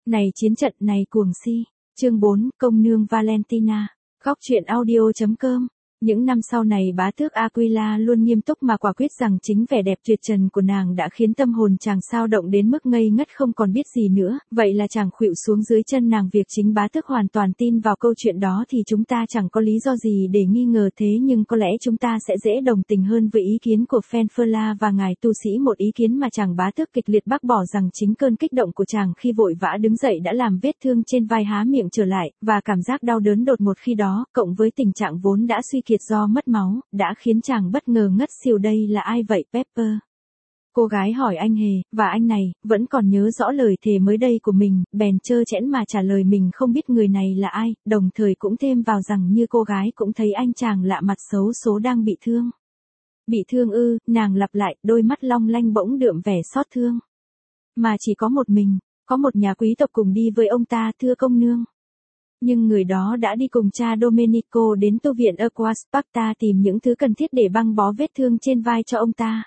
Này chiến trận này cuồng si. Chương 4, công nương Valentina. Góc truyện audio.com. Những năm sau này bá tước Aquila luôn nghiêm túc mà quả quyết rằng chính vẻ đẹp tuyệt trần của nàng đã khiến tâm hồn chàng sao động đến mức ngây ngất không còn biết gì nữa, vậy là chàng khuỵu xuống dưới chân nàng. Việc chính bá tước hoàn toàn tin vào câu chuyện đó thì chúng ta chẳng có lý do gì để nghi ngờ, thế nhưng có lẽ chúng ta sẽ dễ đồng tình hơn với ý kiến của Fenferla và ngài tu sĩ, một ý kiến mà chàng bá tước kịch liệt bác bỏ rằng chính cơn kích động của chàng khi vội vã đứng dậy đã làm vết thương trên vai há miệng trở lại, và cảm giác đau đớn đột ngột khi đó, cộng với tình trạng vốn đã suy kiệt do mất máu, đã khiến chàng bất ngờ ngất xỉu. Đây là ai vậy Pepper? Cô gái hỏi anh Hề, và anh này, vẫn còn nhớ rõ lời thề mới đây của mình, bèn trơ trẽn mà trả lời mình không biết người này là ai, đồng thời cũng thêm vào rằng như cô gái cũng thấy anh chàng lạ mặt xấu số đang bị thương. Bị thương ư? Nàng lặp lại, đôi mắt long lanh bỗng đượm vẻ xót thương. Mà chỉ có một mình, có một nhà quý tộc cùng đi với ông ta, thưa công nương. Nhưng người đó đã đi cùng cha Domenico đến tu viện Aqua Sparta tìm những thứ cần thiết để băng bó vết thương trên vai cho ông ta.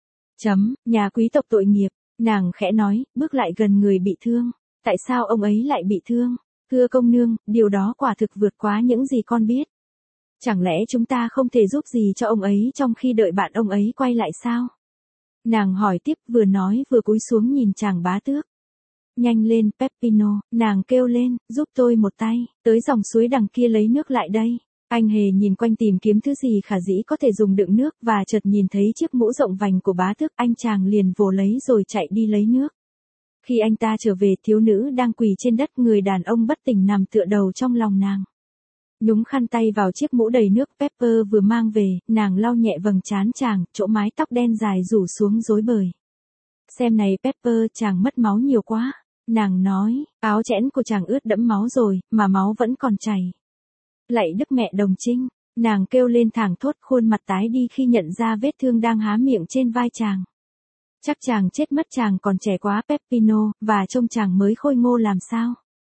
Nhà quý tộc tội nghiệp, nàng khẽ nói, bước lại gần người bị thương. Tại sao ông ấy lại bị thương? Thưa công nương, điều đó quả thực vượt quá những gì con biết. Chẳng lẽ chúng ta không thể giúp gì cho ông ấy trong khi đợi bạn ông ấy quay lại sao? Nàng hỏi tiếp, vừa nói vừa cúi xuống nhìn chàng bá tước. Nhanh lên Peppino, nàng kêu lên, giúp tôi một tay, tới dòng suối đằng kia lấy nước lại đây. Anh Hề nhìn quanh tìm kiếm thứ gì khả dĩ có thể dùng đựng nước, và chợt nhìn thấy chiếc mũ rộng vành của bá tước, anh chàng liền vồ lấy rồi chạy đi lấy nước. Khi anh ta trở về, thiếu nữ đang quỳ trên đất, người đàn ông bất tỉnh nằm tựa đầu trong lòng nàng. Nhúng khăn tay vào chiếc mũ đầy nước Pepper vừa mang về, nàng lau nhẹ vầng trán chàng, chỗ mái tóc đen dài rủ xuống rối bời. Xem này Pepper, chàng mất máu nhiều quá. Nàng nói, áo chẽn của chàng ướt đẫm máu rồi, mà máu vẫn còn chảy. Lạy Đức Mẹ Đồng Trinh, nàng kêu lên thảng thốt, khuôn mặt tái đi khi nhận ra vết thương đang há miệng trên vai chàng. Chắc chàng chết mất, chàng còn trẻ quá Peppino, và trông chàng mới khôi ngô làm sao.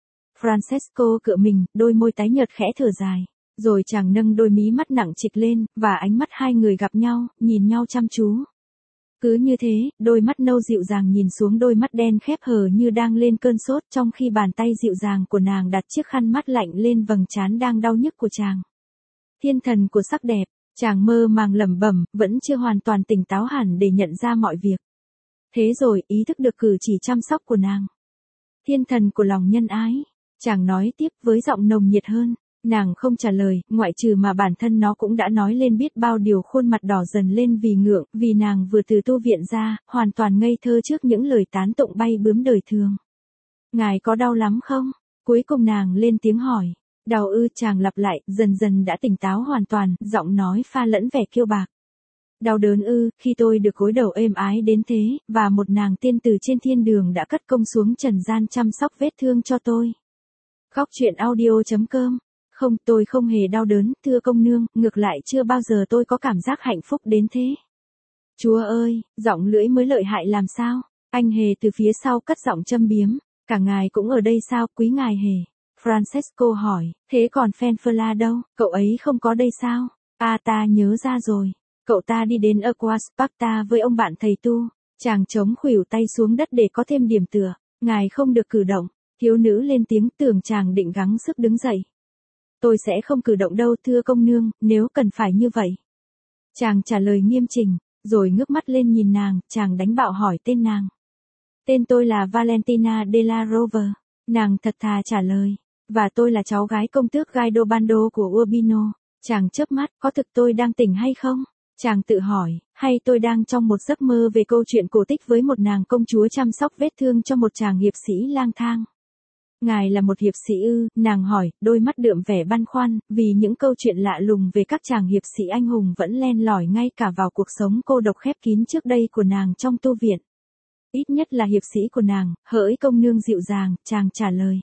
Francesco cựa mình, đôi môi tái nhợt khẽ thở dài. Rồi chàng nâng đôi mí mắt nặng trịch lên, và ánh mắt hai người gặp nhau, nhìn nhau chăm chú. Cứ như thế, đôi mắt nâu dịu dàng nhìn xuống đôi mắt đen khép hờ như đang lên cơn sốt, trong khi bàn tay dịu dàng của nàng đặt chiếc khăn mắt lạnh lên vầng trán đang đau nhức của chàng. Thiên thần của sắc đẹp, chàng mơ màng lẩm bẩm, vẫn chưa hoàn toàn tỉnh táo hẳn để nhận ra mọi việc. Thế rồi, ý thức được cử chỉ chăm sóc của nàng. Thiên thần của lòng nhân ái, chàng nói tiếp với giọng nồng nhiệt hơn. Nàng không trả lời, ngoại trừ mà bản thân nó cũng đã nói lên biết bao điều. Khuôn mặt đỏ dần lên vì ngượng, vì nàng vừa từ tu viện ra, hoàn toàn ngây thơ trước những lời tán tụng bay bướm đời thường. Ngài có đau lắm không? Cuối cùng nàng lên tiếng hỏi. Đau ư? Chàng lặp lại, dần dần đã tỉnh táo hoàn toàn, giọng nói pha lẫn vẻ kiêu bạc. Đau đớn ư? Khi tôi được gối đầu êm ái đến thế, và một nàng tiên từ trên thiên đường đã cất công xuống trần gian chăm sóc vết thương cho tôi. Góc truyện audio.com. Không, tôi không hề đau đớn, thưa công nương, ngược lại chưa bao giờ tôi có cảm giác hạnh phúc đến thế. Chúa ơi, giọng lưỡi mới lợi hại làm sao? Anh Hề từ phía sau cất giọng châm biếm. Cả ngài cũng ở đây sao, quý ngài Hề? Francesco hỏi, thế còn Fenferla đâu, cậu ấy không có đây sao? À, ta nhớ ra rồi. Cậu ta đi đến Aqua Sparta với ông bạn thầy tu. Chàng chống khuỷu tay xuống đất để có thêm điểm tựa. Ngài không được cử động. Thiếu nữ lên tiếng, tưởng chàng định gắng sức đứng dậy. Tôi sẽ không cử động đâu thưa công nương, nếu cần phải như vậy. Chàng trả lời nghiêm chỉnh, rồi ngước mắt lên nhìn nàng, chàng đánh bạo hỏi tên nàng. Tên tôi là Valentina della Rovere, nàng thật thà trả lời. Và tôi là cháu gái công tước Gaidobando của Urbino. Chàng chớp mắt, có thực tôi đang tỉnh hay không? Chàng tự hỏi, hay tôi đang trong một giấc mơ về câu chuyện cổ tích với một nàng công chúa chăm sóc vết thương cho một chàng hiệp sĩ lang thang. Ngài là một hiệp sĩ ư? Nàng hỏi, đôi mắt đượm vẻ băn khoăn, vì những câu chuyện lạ lùng về các chàng hiệp sĩ anh hùng vẫn len lỏi ngay cả vào cuộc sống cô độc khép kín trước đây của nàng trong tu viện. Ít nhất là hiệp sĩ của nàng, hỡi công nương dịu dàng, chàng trả lời.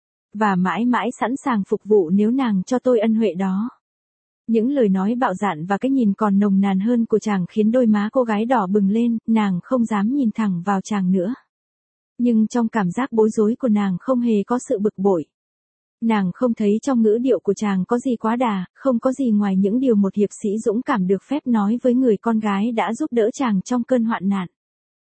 Và mãi mãi sẵn sàng phục vụ nếu nàng cho tôi ân huệ đó. Những lời nói bạo dạn và cái nhìn còn nồng nàn hơn của chàng khiến đôi má cô gái đỏ bừng lên, nàng không dám nhìn thẳng vào chàng nữa. Nhưng trong cảm giác bối rối của nàng không hề có sự bực bội. Nàng không thấy trong ngữ điệu của chàng có gì quá đà, không có gì ngoài những điều một hiệp sĩ dũng cảm được phép nói với người con gái đã giúp đỡ chàng trong cơn hoạn nạn.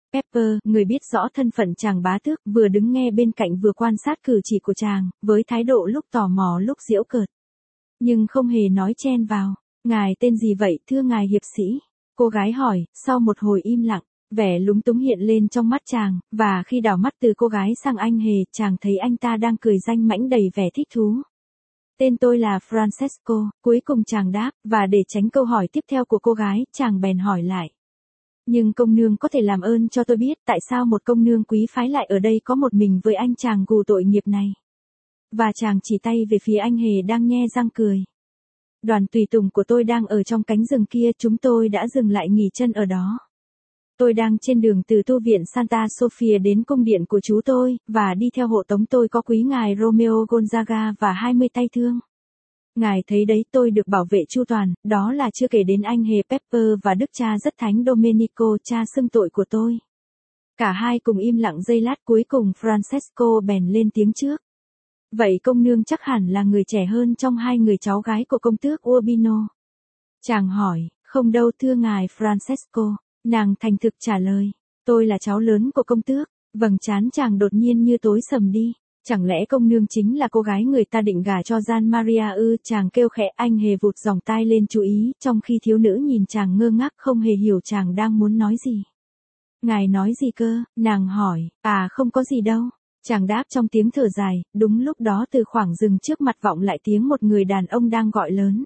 Pepper, người biết rõ thân phận chàng bá tước, vừa đứng nghe bên cạnh vừa quan sát cử chỉ của chàng, với thái độ lúc tò mò lúc giễu cợt. Nhưng không hề nói chen vào. Ngài tên gì vậy, thưa ngài hiệp sĩ? Cô gái hỏi, sau một hồi im lặng, vẻ lúng túng hiện lên trong mắt chàng, và khi đảo mắt từ cô gái sang anh hề, chàng thấy anh ta đang cười danh mãnh đầy vẻ thích thú. Tên tôi là Francesco, cuối cùng chàng đáp, và để tránh câu hỏi tiếp theo của cô gái, chàng bèn hỏi lại. Nhưng công nương có thể làm ơn cho tôi biết tại sao một công nương quý phái lại ở đây có một mình với anh chàng gù tội nghiệp này. Và chàng chỉ tay về phía anh hề đang nhe răng cười. Đoàn tùy tùng của tôi đang ở trong cánh rừng kia, chúng tôi đã dừng lại nghỉ chân ở đó. Tôi đang trên đường từ tu viện Santa Sofia đến cung điện của chú tôi, và đi theo hộ tống tôi có quý ngài Romeo Gonzaga và 20 tay thương. Ngài thấy đấy, tôi được bảo vệ chu toàn, đó là chưa kể đến anh hề Pepper và đức cha rất thánh Domenico, cha xưng tội của tôi. Cả hai cùng im lặng giây lát, cuối cùng Francesco bèn lên tiếng trước. Vậy công nương chắc hẳn là người trẻ hơn trong hai người cháu gái của công tước Urbino. Chàng hỏi, không đâu thưa ngài Francesco, nàng thành thực trả lời. Tôi là cháu lớn của công tước. Vầng trán chàng đột nhiên như tối sầm đi. Chẳng lẽ công nương chính là cô gái người ta định gả cho Gian Maria ư? Chàng kêu khẽ, anh hề vụt dòng tai lên chú ý, trong khi thiếu nữ nhìn chàng ngơ ngác không hề hiểu chàng đang muốn nói gì. Ngài nói gì cơ? Nàng hỏi. À không có gì đâu. Chàng đáp trong tiếng thở dài. Đúng lúc đó từ khoảng rừng trước mặt vọng lại tiếng một người đàn ông đang gọi lớn.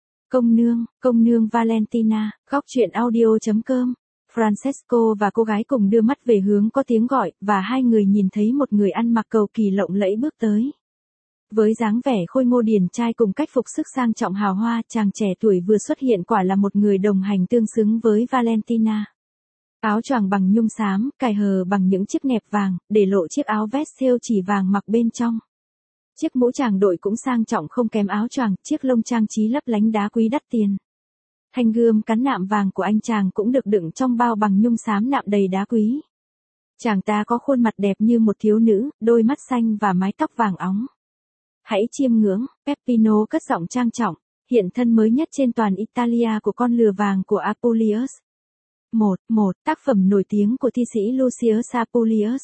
Công nương Valentina, góc truyện audio.com. Francesco và cô gái cùng đưa mắt về hướng có tiếng gọi, và hai người nhìn thấy một người ăn mặc cầu kỳ lộng lẫy bước tới. Với dáng vẻ khôi ngô điển trai cùng cách phục sức sang trọng hào hoa, chàng trẻ tuổi vừa xuất hiện quả là một người đồng hành tương xứng với Valentina. Áo choàng bằng nhung xám, cài hờ bằng những chiếc nẹp vàng, để lộ chiếc áo vest thêu chỉ vàng mặc bên trong. Chiếc mũ chàng đội cũng sang trọng không kém áo choàng, chiếc lông trang trí lấp lánh đá quý đắt tiền. Thanh gươm cắn nạm vàng của anh chàng cũng được đựng trong bao bằng nhung xám nạm đầy đá quý. Chàng ta có khuôn mặt đẹp như một thiếu nữ, đôi mắt xanh và mái tóc vàng óng. Hãy chiêm ngưỡng, Peppino cất giọng trang trọng, hiện thân mới nhất trên toàn Italia của con lừa vàng của Apuleius. Một tác phẩm nổi tiếng của thi sĩ Lucius Apuleius,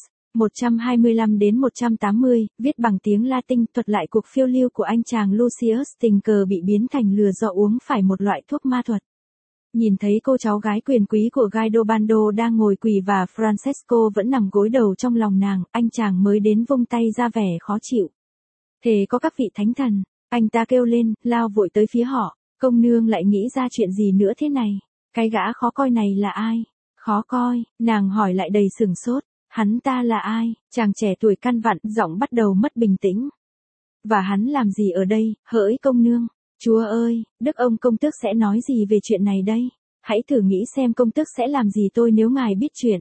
125 đến 180, viết bằng tiếng Latin, thuật lại cuộc phiêu lưu của anh chàng Lucius tình cờ bị biến thành lừa do uống phải một loại thuốc ma thuật. Nhìn thấy cô cháu gái quyền quý của Gaidobando đang ngồi quỳ và Francesco vẫn nằm gối đầu trong lòng nàng, anh chàng mới đến vung tay ra vẻ khó chịu. Thế có các vị thánh thần, anh ta kêu lên, lao vội tới phía họ. Công nương lại nghĩ ra chuyện gì nữa thế này? Cái gã khó coi này là ai? Khó coi, nàng hỏi lại đầy sửng sốt. Hắn ta là ai? Chàng trẻ tuổi căn vặn, giọng bắt đầu mất bình tĩnh. Và hắn làm gì ở đây, hỡi công nương? Chúa ơi, đức ông công tước sẽ nói gì về chuyện này đây? Hãy thử nghĩ xem công tước sẽ làm gì tôi nếu ngài biết chuyện.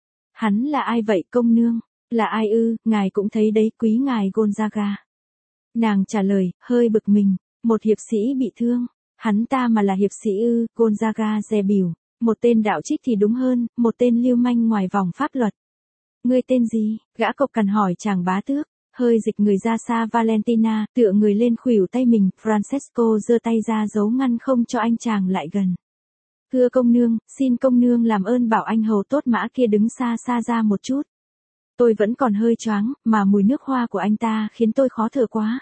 Hắn là ai vậy công nương? Là ai ư? Ngài cũng thấy đấy, quý ngài Gonzaga. Nàng trả lời, hơi bực mình. Một hiệp sĩ bị thương. Hắn ta mà là hiệp sĩ ư? Gonzaga dè bỉu. Một tên đạo trích thì đúng hơn, một tên lưu manh ngoài vòng pháp luật. Ngươi tên gì? Gã cộc cằn hỏi chàng bá tước. Hơi dịch người ra xa Valentina, tựa người lên khuỷu tay mình, Francesco giơ tay ra giấu ngăn không cho anh chàng lại gần. Thưa công nương, xin công nương làm ơn bảo anh hầu tốt mã kia đứng xa xa ra một chút. Tôi vẫn còn hơi choáng, mà mùi nước hoa của anh ta khiến tôi khó thở quá.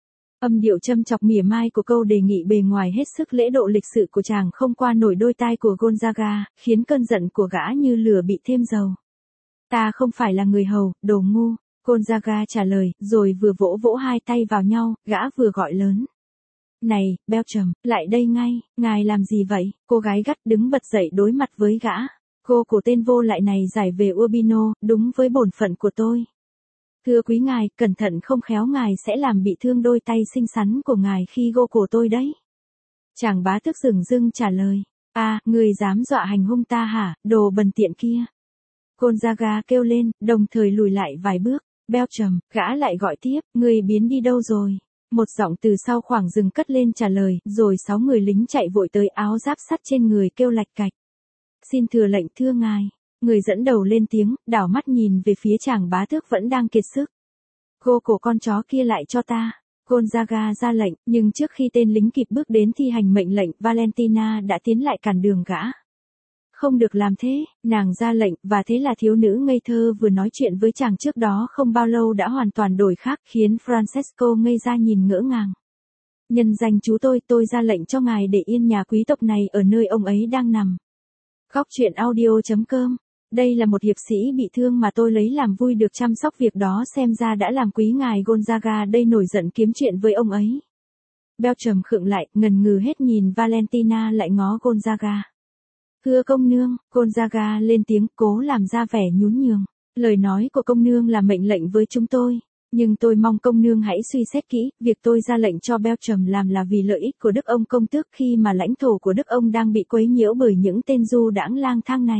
Âm điệu châm chọc mỉa mai của câu đề nghị bề ngoài hết sức lễ độ lịch sự của chàng không qua nổi đôi tai của Gonzaga, khiến cơn giận của gã như lửa bị thêm dầu. Ta không phải là người hầu, đồ ngu. Gonzaga trả lời, rồi vừa vỗ vỗ hai tay vào nhau, gã vừa gọi lớn. Này, Beltrame, lại đây ngay, ngài làm gì vậy? Cô gái gắt đứng bật dậy đối mặt với gã. Cô của tên vô lại này giải về Urbino, đúng với bổn phận của tôi. Thưa quý ngài, cẩn thận không khéo ngài sẽ làm bị thương đôi tay xinh xắn của ngài khi gô cổ tôi đấy. Chàng bá tước dửng dưng trả lời. À, người dám dọa hành hung ta hả, đồ bần tiện kia. Gonzaga kêu lên, đồng thời lùi lại vài bước. Beltrame, gã lại gọi tiếp, người biến đi đâu rồi? Một giọng từ sau khoảng rừng cất lên trả lời, rồi 6 người lính chạy vội tới, áo giáp sắt trên người kêu lạch cạch. Xin thừa lệnh thưa ngài. Người dẫn đầu lên tiếng, đảo mắt nhìn về phía chàng bá tước vẫn đang kiệt sức. Gô cổ con chó kia lại cho ta. Gonzaga ra lệnh, nhưng trước khi tên lính kịp bước đến thi hành mệnh lệnh, Valentina đã tiến lại cản đường gã. Không được làm thế, nàng ra lệnh, và thế là thiếu nữ ngây thơ vừa nói chuyện với chàng trước đó không bao lâu đã hoàn toàn đổi khác, khiến Francesco ngây ra nhìn ngỡ ngàng. Nhân danh chú tôi ra lệnh cho ngài để yên nhà quý tộc này ở nơi ông ấy đang nằm. Góc truyện audio.com. Đây là một hiệp sĩ bị thương mà tôi lấy làm vui được chăm sóc, việc đó xem ra đã làm quý ngài Gonzaga đây nổi giận kiếm chuyện với ông ấy. Beltram khựng lại, ngần ngừ hết nhìn Valentina lại ngó Gonzaga. Thưa công nương, Gonzaga lên tiếng cố làm ra vẻ nhún nhường. Lời nói của công nương là mệnh lệnh với chúng tôi. Nhưng tôi mong công nương hãy suy xét kỹ, việc tôi ra lệnh cho Beltram làm là vì lợi ích của đức ông công tước khi mà lãnh thổ của đức ông đang bị quấy nhiễu bởi những tên du đãng lang thang này.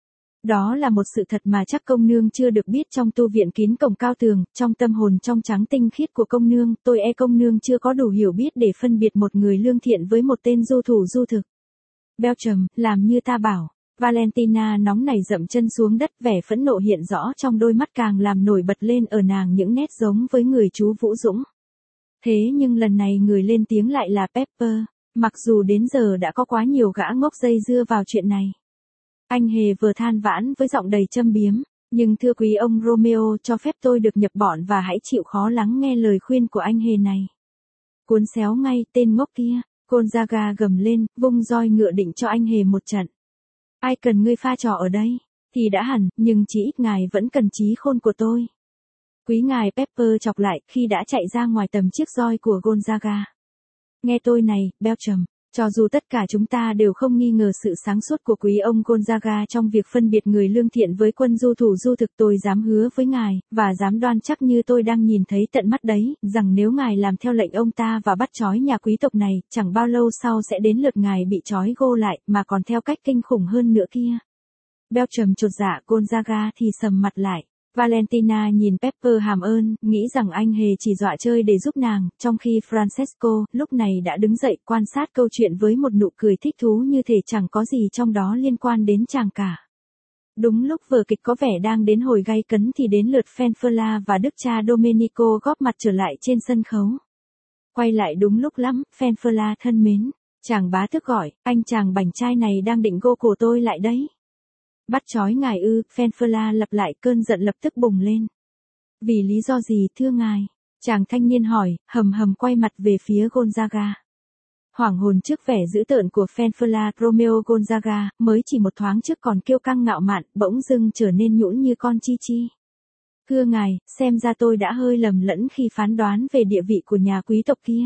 Đó là một sự thật mà chắc công nương chưa được biết. Trong tu viện kín cổng cao tường, trong tâm hồn trong trắng tinh khiết của công nương, tôi công nương chưa có đủ hiểu biết để phân biệt một người lương thiện với một tên du thủ du thực. Beltram, làm như ta bảo. Valentina nóng nảy dậm chân xuống đất, vẻ phẫn nộ hiện rõ trong đôi mắt, càng làm nổi bật lên ở nàng những nét giống với người chú Vũ Dũng. Thế nhưng lần này người lên tiếng lại là Pepper, mặc dù đến giờ đã có quá nhiều gã ngốc dây dưa vào chuyện này. Anh hề vừa than vãn với giọng đầy châm biếm, nhưng thưa quý ông Romeo, cho phép tôi được nhập bọn và hãy chịu khó lắng nghe lời khuyên của anh hề này. Cuốn xéo ngay, tên ngốc kia, Gonzaga gầm lên, vung roi ngựa định cho anh hề một trận. Ai cần ngươi pha trò ở đây, thì đã hẳn, nhưng chỉ ít ngài vẫn cần trí khôn của tôi. Quý ngài Pepper chọc lại khi đã chạy ra ngoài tầm chiếc roi của Gonzaga. Nghe tôi này, Beltram, cho dù tất cả chúng ta đều không nghi ngờ sự sáng suốt của quý ông Gonzaga trong việc phân biệt người lương thiện với quân du thủ du thực, tôi dám hứa với ngài, và dám đoan chắc như tôi đang nhìn thấy tận mắt đấy, rằng nếu ngài làm theo lệnh ông ta và bắt trói nhà quý tộc này, chẳng bao lâu sau sẽ đến lượt ngài bị trói gô lại, mà còn theo cách kinh khủng hơn nữa kia. Beltram chột dạ, Gonzaga thì sầm mặt lại. Valentina nhìn Pepper hàm ơn, nghĩ rằng anh hề chỉ dọa chơi để giúp nàng, trong khi Francesco, lúc này đã đứng dậy quan sát câu chuyện với một nụ cười thích thú như thể chẳng có gì trong đó liên quan đến chàng cả. Đúng lúc vở kịch có vẻ đang đến hồi gay cấn thì đến lượt Fanfurla và đức cha Domenico góp mặt trở lại trên sân khấu. Quay lại đúng lúc lắm, Fanfurla thân mến, chàng bá tước gọi, anh chàng bảnh trai này đang định gô cổ tôi lại đấy. Bắt trói ngài ư? Fanfurla lặp lại, cơn giận lập tức bùng lên. Vì lý do gì thưa ngài? Chàng thanh niên hỏi, hầm hầm quay mặt về phía Gonzaga. Hoảng hồn trước vẻ dữ tợn của Fanfurla, Romeo Gonzaga, mới chỉ một thoáng trước còn kiêu căng ngạo mạn, bỗng dưng trở nên nhũn như con chi chi. Thưa ngài, xem ra tôi đã hơi lầm lẫn khi phán đoán về địa vị của nhà quý tộc kia.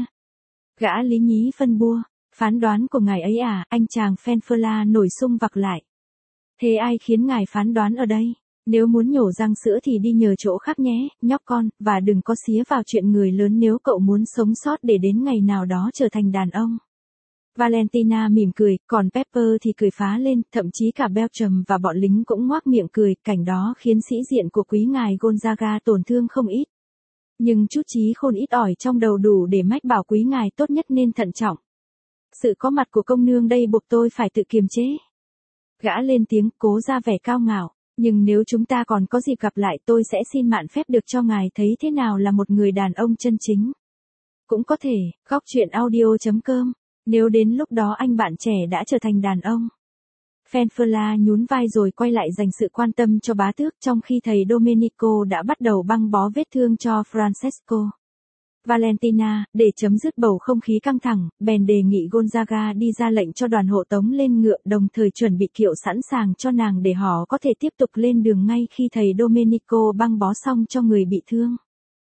Gã lý nhí phân bua, phán đoán của ngài ấy à? Anh chàng Fanfurla nổi sung vặc lại. Thế ai khiến ngài phán đoán ở đây? Nếu muốn nhổ răng sữa thì đi nhờ chỗ khác nhé, nhóc con, và đừng có xía vào chuyện người lớn nếu cậu muốn sống sót để đến ngày nào đó trở thành đàn ông. Valentina mỉm cười, còn Pepper thì cười phá lên, thậm chí cả Beltram và bọn lính cũng ngoác miệng cười, cảnh đó khiến sĩ diện của quý ngài Gonzaga tổn thương không ít. Nhưng chút trí khôn ít ỏi trong đầu đủ để mách bảo quý ngài tốt nhất nên thận trọng. Sự có mặt của công nương đây buộc tôi phải tự kiềm chế. Gã lên tiếng, cố ra vẻ cao ngạo, nhưng nếu chúng ta còn có dịp gặp lại tôi sẽ xin mạn phép được cho ngài thấy thế nào là một người đàn ông chân chính. Cũng có thể, góc truyện audio.com, nếu đến lúc đó anh bạn trẻ đã trở thành đàn ông. Fanfurla nhún vai rồi quay lại dành sự quan tâm cho bá tước, trong khi thầy Domenico đã bắt đầu băng bó vết thương cho Francesco. Valentina, để chấm dứt bầu không khí căng thẳng, bèn đề nghị Gonzaga đi ra lệnh cho đoàn hộ tống lên ngựa, đồng thời chuẩn bị kiệu sẵn sàng cho nàng để họ có thể tiếp tục lên đường ngay khi thầy Domenico băng bó xong cho người bị thương.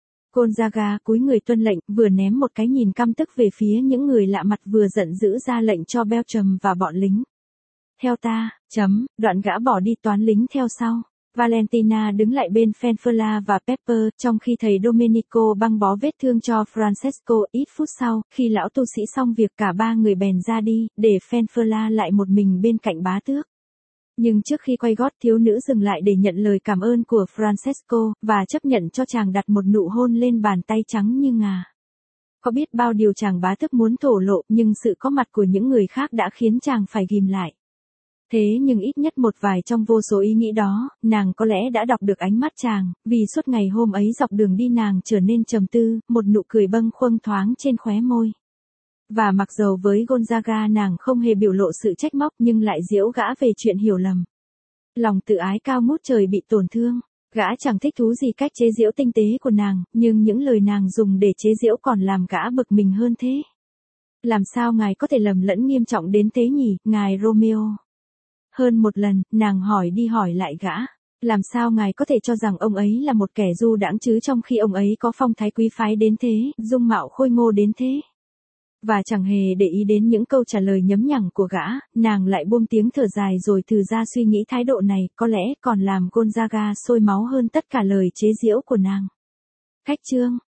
Gonzaga cúi người tuân lệnh, vừa ném một cái nhìn căm tức về phía những người lạ mặt vừa giận dữ ra lệnh cho Beltram và bọn lính. Theo ta, đoạn gã bỏ đi toán lính theo sau. Valentina đứng lại bên Fanfurla và Pepper, trong khi thầy Domenico băng bó vết thương cho Francesco. Ít phút sau, khi lão tu sĩ xong việc cả ba người bèn ra đi, để Fanfurla lại một mình bên cạnh bá tước. Nhưng trước khi quay gót, thiếu nữ dừng lại để nhận lời cảm ơn của Francesco, và chấp nhận cho chàng đặt một nụ hôn lên bàn tay trắng như ngà. Có biết bao điều chàng bá tước muốn thổ lộ, nhưng sự có mặt của những người khác đã khiến chàng phải ghim lại. Thế nhưng ít nhất một vài trong vô số ý nghĩ đó, nàng có lẽ đã đọc được ánh mắt chàng, vì suốt ngày hôm ấy dọc đường đi nàng trở nên trầm tư, một nụ cười bâng khuâng thoáng trên khóe môi. Và mặc dầu với Gonzaga nàng không hề biểu lộ sự trách móc nhưng lại giễu gã về chuyện hiểu lầm. Lòng tự ái cao ngút trời bị tổn thương. Gã chẳng thích thú gì cách chế giễu tinh tế của nàng, nhưng những lời nàng dùng để chế giễu còn làm gã bực mình hơn thế. Làm sao ngài có thể lầm lẫn nghiêm trọng đến thế nhỉ, ngài Romeo? Hơn một lần, nàng hỏi đi hỏi lại gã. Làm sao ngài có thể cho rằng ông ấy là một kẻ du đãng chứ trong khi ông ấy có phong thái quý phái đến thế, dung mạo khôi ngô đến thế? Và chẳng hề để ý đến những câu trả lời nhấm nhẳng của gã, nàng lại buông tiếng thở dài rồi thử ra suy nghĩ thái độ này có lẽ còn làm Gonzaga sôi máu hơn tất cả lời chế giễu của nàng. Khách chương